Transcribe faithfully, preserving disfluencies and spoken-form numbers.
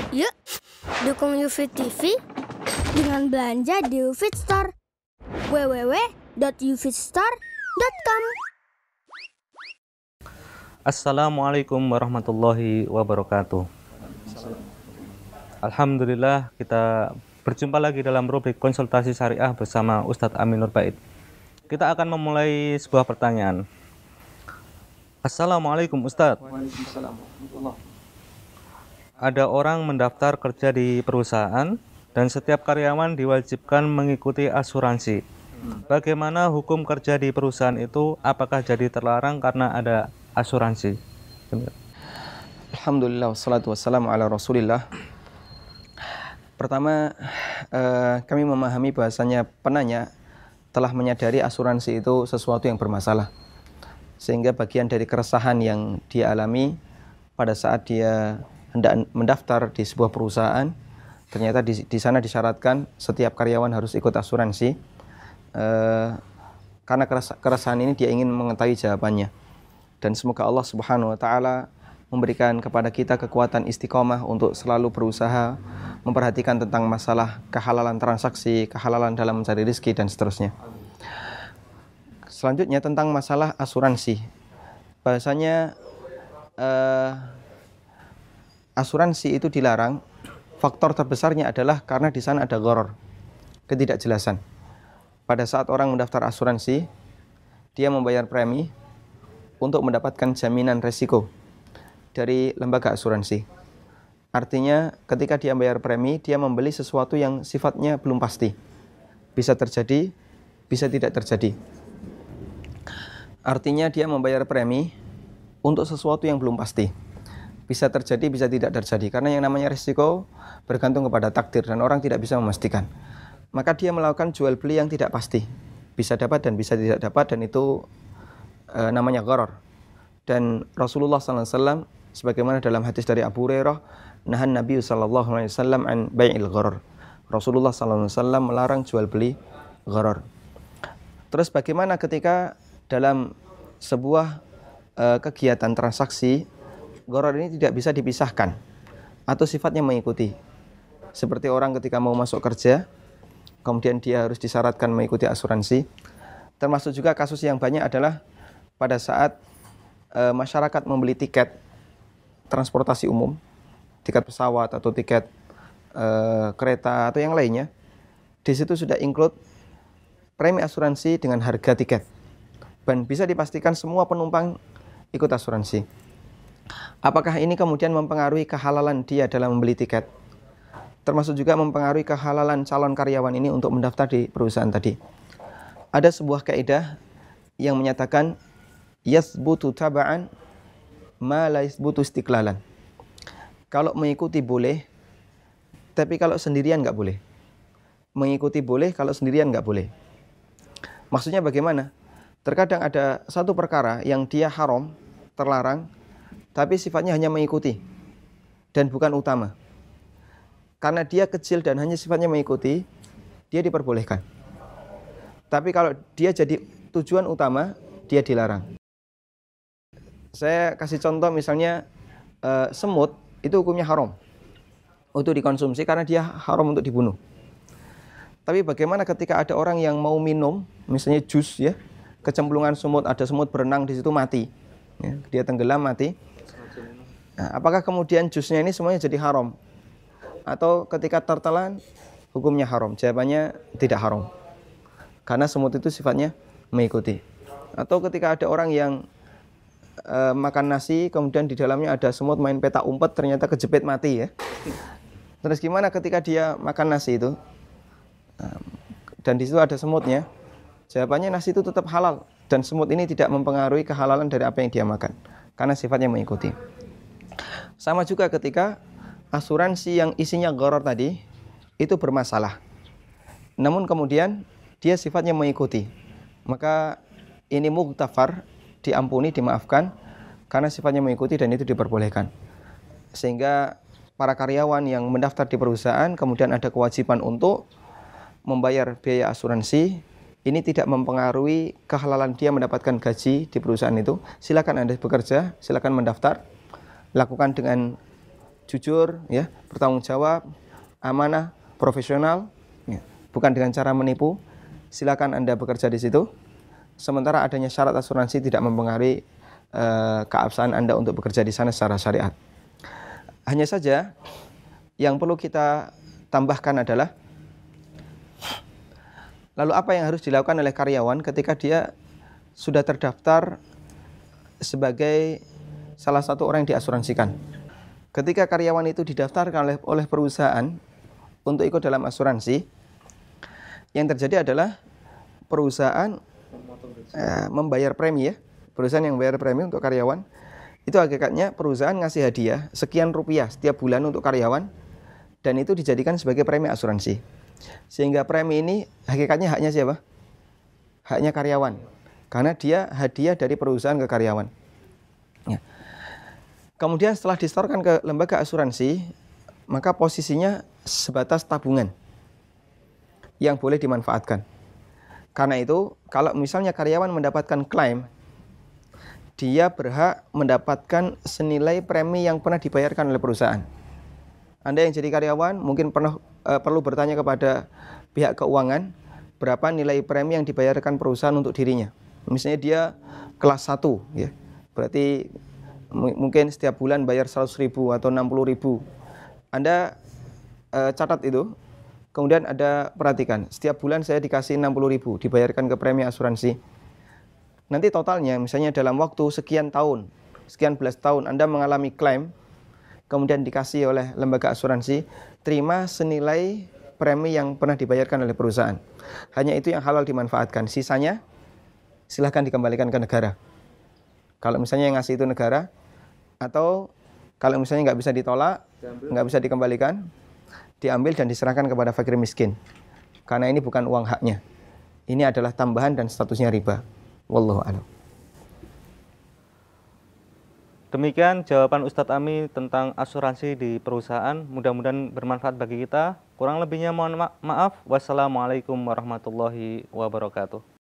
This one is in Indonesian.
Yuk, dukung UFIT T V dengan belanja di UFIT Store. w w w dot ufitstore dot com. Assalamualaikum warahmatullahi wabarakatuh. Alhamdulillah, kita berjumpa lagi dalam rubrik konsultasi syariah bersama Ustadz Amin Nur Bait. Kita akan memulai sebuah pertanyaan. Assalamualaikum Ustadz. Waalaikumsalam warahmatullahi. Ada orang mendaftar kerja di perusahaan dan setiap karyawan diwajibkan mengikuti asuransi. Bagaimana hukum kerja di perusahaan itu? Apakah jadi terlarang karena ada asuransi? Alhamdulillah wassalatu wassalamu ala Rasulillah. Pertama, eh, kami memahami bahasanya penanya telah menyadari asuransi itu sesuatu yang bermasalah. Sehingga bagian dari keresahan yang dia alami pada saat dia hendak mendaftar di sebuah perusahaan, ternyata di, di sana disyaratkan setiap karyawan harus ikut asuransi. Eh, karena keresahan ini dia ingin mengetahui jawabannya. Dan semoga Allah Subhanahu wa taala memberikan kepada kita kekuatan istiqomah untuk selalu berusaha memperhatikan tentang masalah kehalalan transaksi, kehalalan dalam mencari rezeki dan seterusnya. Selanjutnya tentang masalah asuransi. Bahasanya eh, asuransi itu dilarang. Faktor terbesarnya adalah karena di sana ada gharar, ketidakjelasan. Pada saat orang mendaftar asuransi, dia membayar premi untuk mendapatkan jaminan resiko dari lembaga asuransi. Artinya ketika dia membayar premi, dia membeli sesuatu yang sifatnya belum pasti. Bisa terjadi, bisa tidak terjadi. Artinya dia membayar premi untuk sesuatu yang belum pasti. Bisa terjadi, bisa tidak terjadi. Karena yang namanya risiko bergantung kepada takdir dan orang tidak bisa memastikan. Maka dia melakukan jual beli yang tidak pasti. Bisa dapat dan bisa tidak dapat, dan itu e, namanya gharar. Dan Rasulullah sallallahu alaihi wasallam sebagaimana dalam hadis dari Abu Hurairah, nahan Nabi sallallahu alaihi wasallam an bai'il gharar. Rasulullah sallallahu alaihi wasallam melarang jual beli gharar. Terus bagaimana ketika dalam sebuah e, kegiatan transaksi gharar ini tidak bisa dipisahkan atau sifatnya mengikuti. Seperti orang ketika mau masuk kerja, kemudian dia harus disyaratkan mengikuti asuransi. Termasuk juga kasus yang banyak adalah pada saat e, masyarakat membeli tiket transportasi umum, tiket pesawat atau tiket e, kereta atau yang lainnya. Di situ sudah include premi asuransi dengan harga tiket. Dan bisa dipastikan semua penumpang ikut asuransi. Apakah ini kemudian mempengaruhi kehalalan dia dalam membeli tiket? Termasuk juga mempengaruhi kehalalan calon karyawan ini untuk mendaftar di perusahaan tadi. Ada sebuah kaidah yang menyatakan yasbutu taba'an ma la yasbutu istiqlalan. Kalau mengikuti boleh, tapi kalau sendirian nggak boleh. Mengikuti boleh, kalau sendirian nggak boleh. Maksudnya bagaimana? Terkadang ada satu perkara yang dia haram, terlarang, tapi sifatnya hanya mengikuti dan bukan utama. Karena dia kecil dan hanya sifatnya mengikuti, dia diperbolehkan. Tapi kalau dia jadi tujuan utama, dia dilarang. Saya kasih contoh misalnya e, semut itu hukumnya haram untuk dikonsumsi karena dia haram untuk dibunuh. Tapi bagaimana ketika ada orang yang mau minum, misalnya jus ya, kecemplungan semut, ada semut berenang di situ mati, ya, dia tenggelam mati. Nah, apakah kemudian jusnya ini semuanya jadi haram? Atau ketika tertelan hukumnya haram? Jawabannya tidak haram. Karena semut itu sifatnya mengikuti. Atau ketika ada orang yang e, makan nasi, kemudian di dalamnya ada semut main petak umpet, ternyata kejepit mati ya. Terus gimana ketika dia makan nasi itu? Dan di situ ada semutnya. Jawabannya nasi itu tetap halal. Dan semut ini tidak mempengaruhi kehalalan dari apa yang dia makan. Karena sifatnya mengikuti. Sama juga ketika asuransi yang isinya gharar tadi itu bermasalah. Namun kemudian dia sifatnya mengikuti. Maka ini mughtafar, diampuni, dimaafkan karena sifatnya mengikuti dan itu diperbolehkan. Sehingga para karyawan yang mendaftar di perusahaan kemudian ada kewajiban untuk membayar biaya asuransi, ini tidak mempengaruhi kehalalan dia mendapatkan gaji di perusahaan itu. Silakan Anda bekerja, silakan mendaftar, lakukan dengan jujur, ya, bertanggung jawab, amanah, profesional, ya, bukan dengan cara menipu, silakan Anda bekerja di situ. Sementara adanya syarat asuransi tidak mempengaruhi eh, keabsahan Anda untuk bekerja di sana secara syariat. Hanya saja yang perlu kita tambahkan adalah, lalu apa yang harus dilakukan oleh karyawan ketika dia sudah terdaftar sebagai salah satu orang yang diasuransikan. Ketika karyawan itu didaftarkan oleh, oleh perusahaan untuk ikut dalam asuransi, yang terjadi adalah perusahaan eh, membayar premi, ya. Perusahaan yang membayar premi untuk karyawan, itu hakikatnya perusahaan ngasih hadiah sekian rupiah setiap bulan untuk karyawan, dan itu dijadikan sebagai premi asuransi. Sehingga premi ini hakikatnya haknya siapa? Haknya karyawan, karena dia hadiah dari perusahaan ke karyawan. Ya. Kemudian setelah disetorkan ke lembaga asuransi, maka posisinya sebatas tabungan yang boleh dimanfaatkan. Karena itu, kalau misalnya karyawan mendapatkan klaim, dia berhak mendapatkan senilai premi yang pernah dibayarkan oleh perusahaan. Anda yang jadi karyawan mungkin pernah uh, perlu bertanya kepada pihak keuangan berapa nilai premi yang dibayarkan perusahaan untuk dirinya. Misalnya dia kelas satu, ya, berarti mungkin setiap bulan bayar seratus ribu atau enam puluh ribu. Anda uh, catat itu, kemudian Anda perhatikan, setiap bulan saya dikasih enam puluh ribu, dibayarkan ke premi asuransi. Nanti totalnya, misalnya dalam waktu sekian tahun, sekian belas tahun, Anda mengalami klaim, kemudian dikasih oleh lembaga asuransi, terima senilai premi yang pernah dibayarkan oleh perusahaan. Hanya itu yang halal dimanfaatkan. Sisanya, silahkan dikembalikan ke negara. Kalau misalnya yang ngasih itu negara, atau kalau misalnya nggak bisa ditolak, nggak bisa dikembalikan, diambil dan diserahkan kepada fakir miskin. Karena ini bukan uang haknya. Ini adalah tambahan dan statusnya riba. Wallahu a'lam. Demikian jawaban Ustadz Ami tentang asuransi di perusahaan. Mudah-mudahan bermanfaat bagi kita. Kurang lebihnya mohon ma maaf. Wassalamualaikum warahmatullahi wabarakatuh.